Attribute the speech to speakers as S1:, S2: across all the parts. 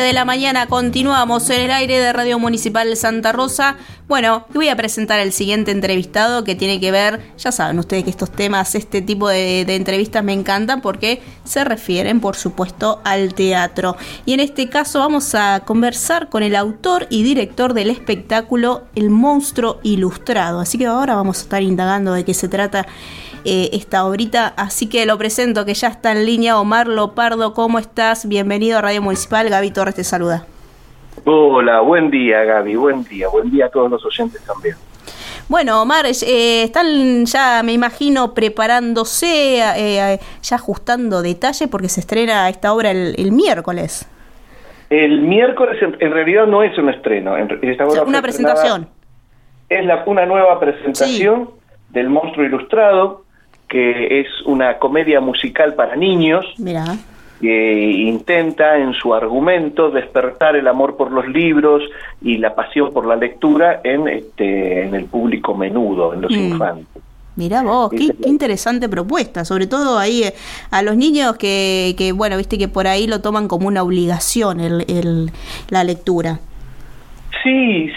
S1: de la mañana continuamos en el aire de Radio Municipal de Santa Rosa. Bueno, voy a presentar al siguiente entrevistado que tiene que ver, ya saben ustedes que estos temas, este tipo de entrevistas me encantan porque se refieren, por supuesto, al teatro. Y en este caso vamos a conversar con el autor y director del espectáculo El Monstruo Ilustrado. Así que ahora vamos a estar indagando de qué se trata esta obrita, así que lo presento, que ya está en línea Omar Lopardo. ¿Cómo estás? Bienvenido a Radio Municipal. Gaby Torres te saluda.
S2: Hola, buen día, Gaby, buen día a todos los oyentes también.
S1: Bueno, Omar, están ya, me imagino, preparándose, ya ajustando detalles, porque se estrena esta obra el miércoles. El miércoles
S2: en realidad no es un estreno, esta obra
S1: una presentación.
S2: Es una nueva presentación del Monstruo Ilustrado, que es una comedia musical para niños.
S1: Mirá.
S2: Que intenta en su argumento despertar el amor por los libros y la pasión por la lectura en el público menudo, en los infantes.
S1: Mirá vos, qué interesante propuesta, sobre todo ahí a los niños que bueno, viste que por ahí lo toman como una obligación la lectura.
S2: Sí,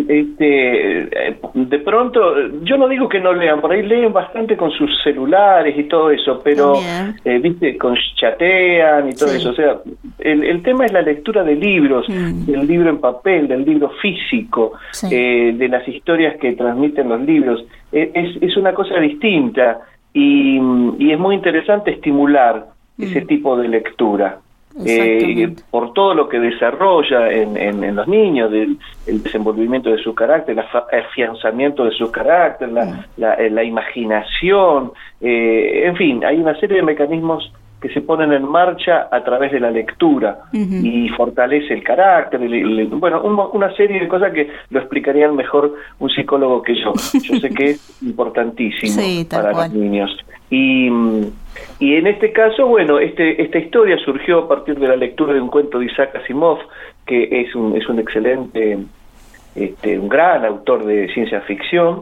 S2: de pronto, yo no digo que no lean, por ahí leen bastante con sus celulares y todo eso, pero, viste, chatean y todo eso, o sea, el tema es la lectura de libros, del libro en papel, del libro físico, de las historias que transmiten los libros, es una cosa distinta y es muy interesante estimular ese tipo de lectura. Por todo lo que desarrolla en los niños, el desenvolvimiento de su carácter, el afianzamiento de su carácter, la imaginación, en fin, hay una serie de mecanismos que se ponen en marcha a través de la lectura y fortalece el carácter, bueno, una serie de cosas que lo explicarían mejor un psicólogo que yo. Yo sé que es importantísimo para los niños. Y en este caso, bueno, esta historia surgió a partir de la lectura de un cuento de Isaac Asimov, que es un excelente, un gran autor de ciencia ficción,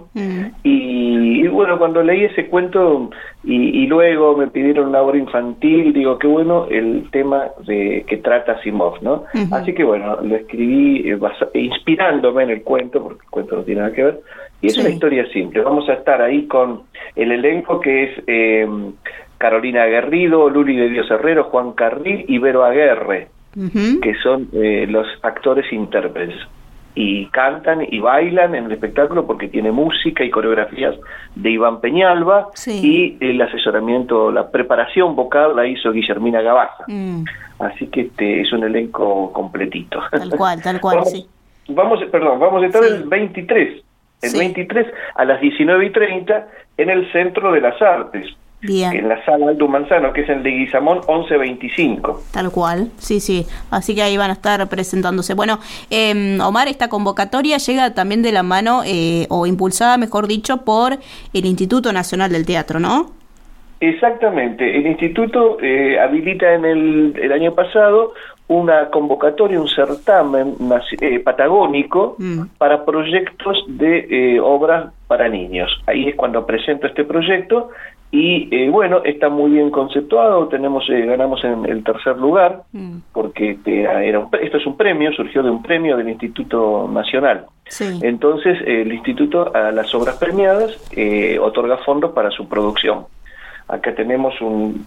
S2: y bueno, cuando leí ese cuento y luego me pidieron una obra infantil, digo, qué bueno el tema que trata Asimov, ¿no? Así que bueno, lo escribí inspirándome en el cuento, porque el cuento no tiene nada que ver, y es una historia simple. Vamos a estar ahí con el elenco que es Carolina Aguerrido, Luli de Dios Herrero, Juan Carril y Vero Aguerre, que son los actores intérpretes. Y cantan y bailan en el espectáculo porque tiene música y coreografías de Iván Peñalba, y el asesoramiento, la preparación vocal la hizo Guillermina Gabaza. Así que es un elenco completito.
S1: Tal cual,
S2: vamos a estar el 23. El 23 a las 19:30 en el Centro de las Artes.
S1: Bien.
S2: En la sala Aldo Manzano, que es en Leguizamón 1125.
S1: Tal cual, sí. Así que ahí van a estar presentándose. Bueno, Omar, esta convocatoria llega también de la mano, o impulsada, mejor dicho, por el Instituto Nacional del Teatro, ¿no?
S2: Exactamente. El Instituto habilita en el año pasado una convocatoria, un certamen patagónico para proyectos de obras para niños. Ahí es cuando presento este proyecto y bueno, está muy bien conceptuado. Ganamos en el tercer lugar porque esto es un premio, surgió de un premio del Instituto Nacional. Entonces el Instituto a las obras premiadas otorga fondos para su producción. Acá tenemos un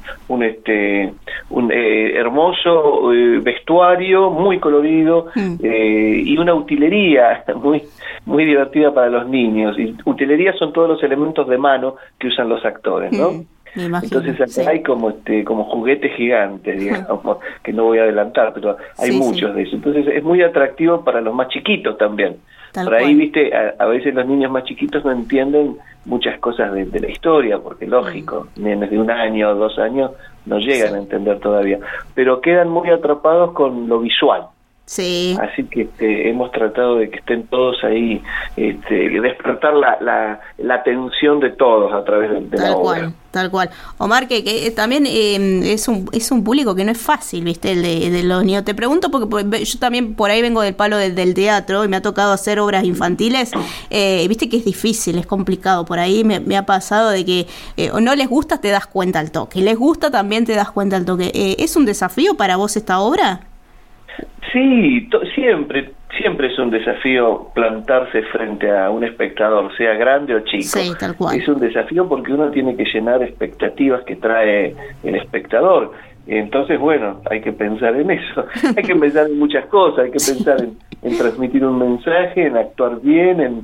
S2: hermoso vestuario muy colorido y una utilería muy divertida para los niños. Y utilería son todos los elementos de mano que usan los actores, ¿no?
S1: Me imagino,
S2: entonces acá hay como juguetes gigantes, digamos, que no voy a adelantar, pero hay muchos de esos. Entonces es muy atractivo para los más chiquitos también. Por ahí, viste, a veces los niños más chiquitos no entienden muchas cosas de la historia, porque lógico, nenes de 1 año o 2 años no llegan a entender todavía, pero quedan muy atrapados con lo visual. Así que hemos tratado de que estén todos ahí, despertar la atención de todos a través de la obra.
S1: Tal cual. Omar, que también es un público que no es fácil, ¿viste? El de los niños. Te pregunto porque yo también por ahí vengo del palo del teatro y me ha tocado hacer obras infantiles. Viste que es difícil, es complicado. Por ahí me ha pasado de que no les gusta, te das cuenta al toque. Les gusta, también te das cuenta al toque. ¿Es un desafío para vos esta obra?
S2: Sí, siempre es un desafío plantarse frente a un espectador, sea grande o chico.
S1: Sí, tal cual.
S2: Es un desafío porque uno tiene que llenar expectativas que trae el espectador. Entonces, bueno, hay que pensar en eso. Hay que pensar en muchas cosas, hay que pensar en transmitir un mensaje, en actuar bien,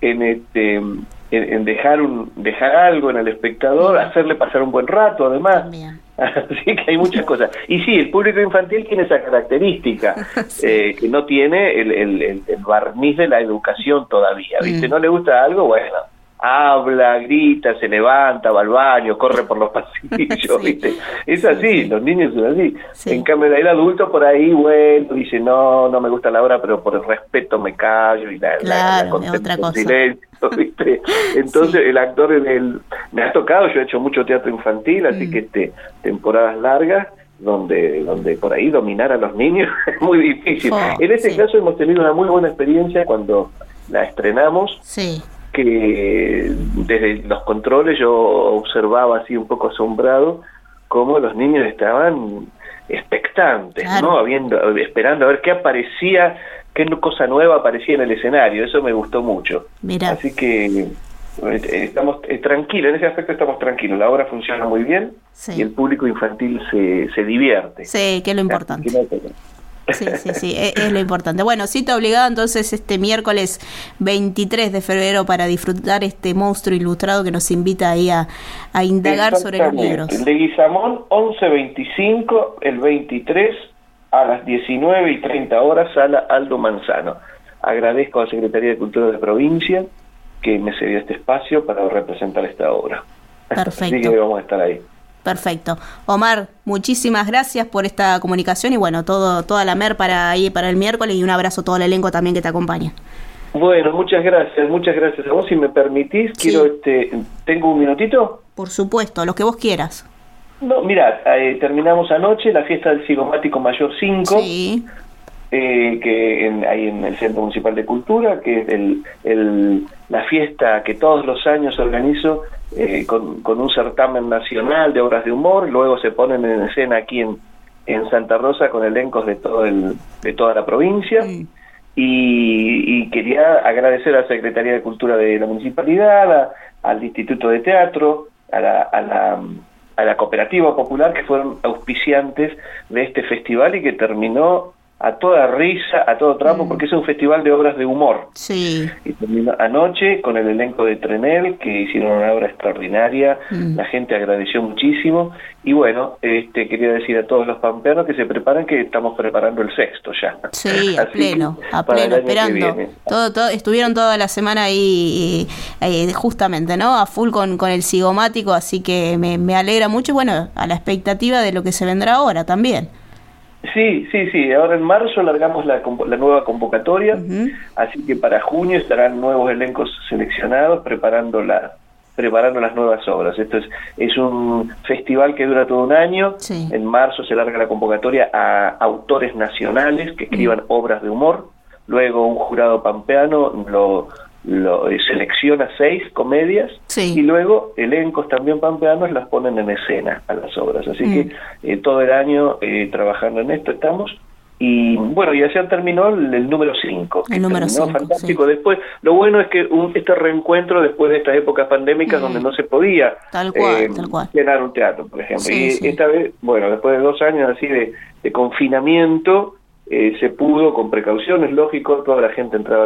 S2: en dejar algo en el espectador, hacerle pasar un buen rato, además.
S1: También.
S2: Así que hay muchas cosas. Y sí, el público infantil tiene esa característica, que no tiene el barniz de la educación todavía, ¿viste? No le gusta algo, bueno, habla, grita, se levanta, va al baño, corre por los pasillos,
S1: Sí.
S2: ¿viste? Es así, los niños son así.
S1: Sí.
S2: En cambio, el adulto por ahí, bueno, dice, no me gusta la obra, pero por el respeto me callo y la
S1: Claro, es otra cosa.
S2: silencio, ¿viste? Entonces, el actor me ha tocado, yo he hecho mucho teatro infantil, así que temporadas largas, donde por ahí dominar a los niños es muy difícil. En este caso hemos tenido una muy buena experiencia cuando la estrenamos.
S1: Sí.
S2: Que desde los controles yo observaba así un poco asombrado cómo los niños estaban expectantes,
S1: claro.
S2: ¿no? Esperando a ver qué aparecía, qué cosa nueva aparecía en el escenario. Eso me gustó mucho.
S1: Mirá.
S2: Así que estamos tranquilos, en ese aspecto estamos tranquilos. La obra funciona muy bien y el público infantil se divierte.
S1: Sí, que es lo importante. Sí, es lo importante. Bueno, cita obligada entonces este miércoles 23 de febrero para disfrutar este monstruo ilustrado que nos invita ahí a indagar sobre los libros.
S2: Leguizamón 11:25, el 23 a las 19:30 sala Aldo Manzano. Agradezco a la Secretaría de Cultura de Provincia que me cedió este espacio para representar esta obra.
S1: Perfecto.
S2: Así que vamos a estar ahí.
S1: Perfecto. Omar, muchísimas gracias por esta comunicación y bueno, toda la MER para el miércoles y un abrazo a todo el elenco también que te acompaña.
S2: Bueno, muchas gracias a vos. Si me permitís, quiero ¿tengo un minutito?
S1: Por supuesto, lo que vos quieras.
S2: No, mirá, terminamos anoche la fiesta del Cigomático Mayor 5.
S1: Sí.
S2: Que ahí en el Centro Municipal de Cultura, que es la fiesta que todos los años organizo con un certamen nacional de obras de humor. Luego se ponen en escena aquí en Santa Rosa con elencos de toda la provincia. Y quería agradecer a la Secretaría de Cultura de la Municipalidad, al Instituto de Teatro, a la Cooperativa Popular, que fueron auspiciantes de este festival y que terminó a toda risa, a todo trapo, porque es un festival de obras de humor.
S1: Sí.
S2: Y terminó anoche con el elenco de Trenel, que hicieron una obra extraordinaria. La gente agradeció muchísimo. Y bueno, quería decir a todos los pampeanos que se preparen, que estamos preparando el sexto ya.
S1: Sí, a pleno, esperando. Estuvieron toda la semana ahí, justamente, ¿no? A full con el cigomático, así que me alegra mucho, bueno, a la expectativa de lo que se vendrá ahora también.
S2: Sí. Ahora en marzo largamos la nueva convocatoria, así que para junio estarán nuevos elencos seleccionados preparando las nuevas obras. Esto es un festival que dura todo un año.
S1: Sí.
S2: En marzo se larga la convocatoria a autores nacionales que escriban obras de humor. Luego un jurado pampeano lo selecciona 6 comedias.
S1: Sí.
S2: Y luego elencos también pampeanos las ponen en escena a las obras. Así que todo el año trabajando en esto estamos. Y bueno, y ayer terminó el número 5.
S1: El número 5,
S2: fantástico. Sí. Después, lo bueno es que este reencuentro después de estas épocas pandémicas donde no se podía
S1: tal cual.
S2: llenar un teatro, por ejemplo.
S1: Sí,
S2: esta vez, bueno, después de 2 años así de confinamiento, se pudo, con precauciones, lógico, toda la gente entraba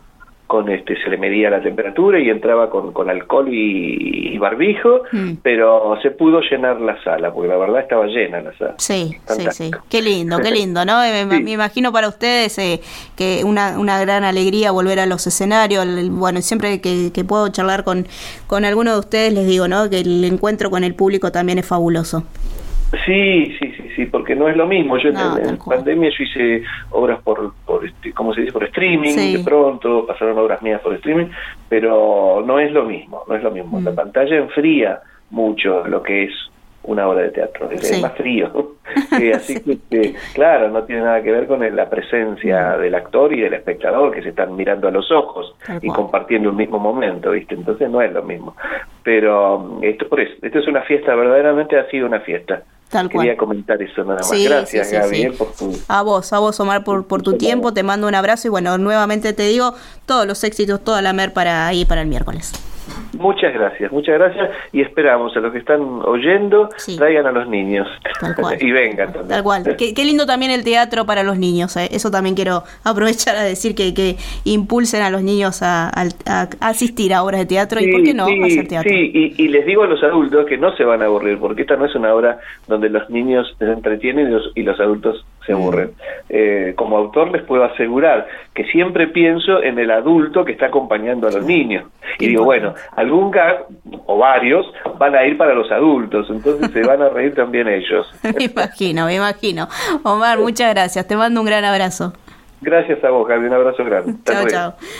S2: se le medía la temperatura y entraba con alcohol y barbijo, pero se pudo llenar la sala, porque la verdad estaba llena la sala.
S1: Sí. Qué lindo, ¿no? Me imagino para ustedes que una gran alegría volver a los escenarios. Bueno, siempre que puedo charlar con alguno de ustedes les digo, ¿no? Que el encuentro con el público también es fabuloso.
S2: Sí, porque no es lo mismo. Yo en pandemia yo hice obras por ¿cómo se dice? Por streaming, de pronto pasaron obras mías por streaming, pero no es lo mismo. La pantalla enfría mucho lo que es una obra de teatro, es más frío. Así que, claro, no tiene nada que ver con la presencia del actor y del espectador, que se están mirando a los ojos y compartiendo un mismo momento, ¿viste? Entonces no es lo mismo. Pero esto es una fiesta, verdaderamente ha sido una fiesta. Quería comentar eso nada más. Gracias, Gaby, por tu...
S1: A vos, Omar, por tu tiempo. Te mando un abrazo y bueno, nuevamente te digo todos los éxitos, toda la mer para el miércoles.
S2: Muchas gracias y esperamos a los que están oyendo, traigan a los niños y vengan también.
S1: Tal cual, qué lindo también el teatro para los niños, eso también quiero aprovechar a decir que impulsen a los niños a asistir a obras de teatro y por qué no a hacer teatro.
S2: Sí, y les digo a los adultos que no se van a aburrir, porque esta no es una obra donde los niños se entretienen y los adultos se aburren. Como autor les puedo asegurar que siempre pienso en el adulto que está acompañando a los niños y digo, bueno, algún gag o varios van a ir para los adultos, entonces se van a reír también ellos.
S1: Me imagino. Omar, muchas gracias, te mando un gran abrazo.
S2: Gracias a vos, Gaby, un abrazo grande.
S1: Chao.